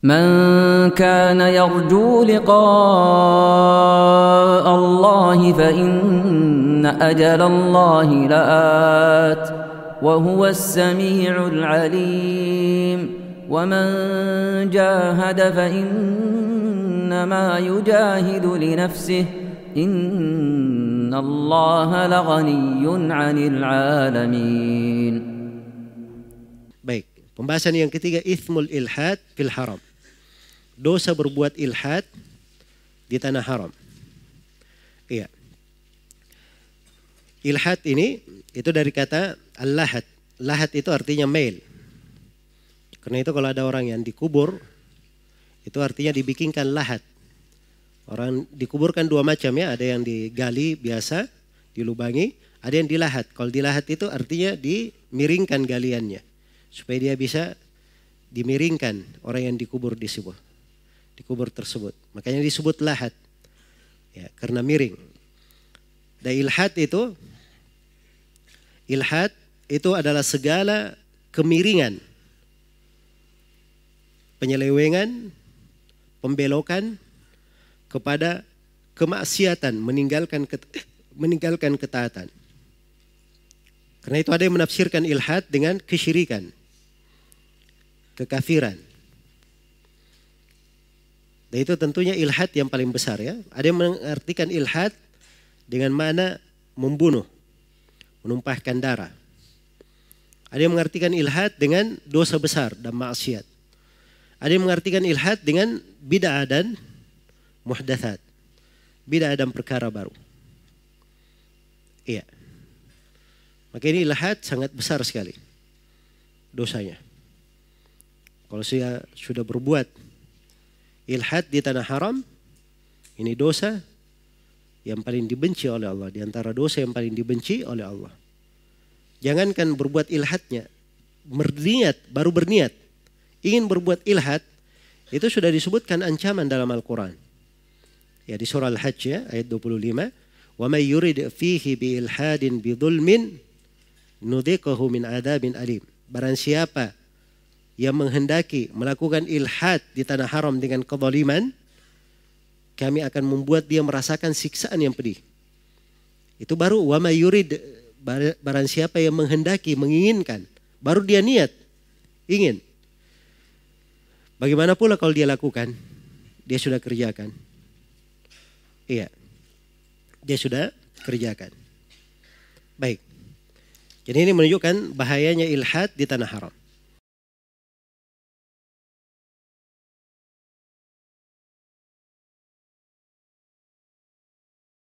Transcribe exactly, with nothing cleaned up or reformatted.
من كان يرجو لقاء الله فإن أجل الله لآت وهو السميع العليم ومن جاهد فإنما يجاهد لنفسه إن الله لغني عن العالمين. Baik, pembahasan yang ketiga, ithmul ilhad fil haram. Dosa berbuat ilhad di tanah haram. Iya. Ilhad ini itu dari kata al-lahad. Lahad itu artinya mail. Karena itu kalau ada orang yang dikubur, itu artinya dibikinkan lahad. Orang dikuburkan dua macam ya, ada yang digali biasa, dilubangi, ada yang dilahat. Kalau dilahat itu artinya dimiringkan galiannya, supaya dia bisa dimiringkan orang yang dikubur di sebuah dikubur tersebut. Makanya disebut lahat, ya, karena miring. Dan ilhad itu, ilhad itu adalah segala kemiringan, penyelewengan, pembelokan kepada kemaksiatan, meninggalkan meninggalkan ketaatan. Karena itu ada yang menafsirkan ilhad dengan kesyirikan, kekafiran. Dan itu tentunya ilhad yang paling besar ya. Ada yang mengartikan ilhad dengan makna membunuh, menumpahkan darah. Ada yang mengartikan ilhad dengan dosa besar dan maksiat. Ada yang mengartikan ilhad dengan bid'ah dan muhdatsat, bid'ah dan perkara baru. Iya. Maka ini ilhad sangat besar sekali dosanya. Kalau saya sudah berbuat ilhad di tanah haram, ini dosa yang paling dibenci oleh Allah, di antara dosa yang paling dibenci oleh Allah. Jangankan berbuat ilhadnya, berniat, baru berniat ingin berbuat ilhad, itu sudah disebutkan ancaman dalam Al-Quran. Ya, di surah Al-Hajj ya, ayat dua puluh lima, wa may yurid fihi bi ilhadin bi dzulmin nudhiquhu min adzabin alim. Barang siapa yang menghendaki melakukan ilhad di tanah haram dengan kezaliman, kami akan membuat dia merasakan siksaan yang pedih. Itu baru wa may yurid, barang siapa yang menghendaki, menginginkan, baru dia niat, ingin. Bagaimana pula kalau dia lakukan, dia sudah kerjakan. Iya, dia sudah kerjakan. Baik. Jadi ini menunjukkan bahayanya ilhad di tanah haram.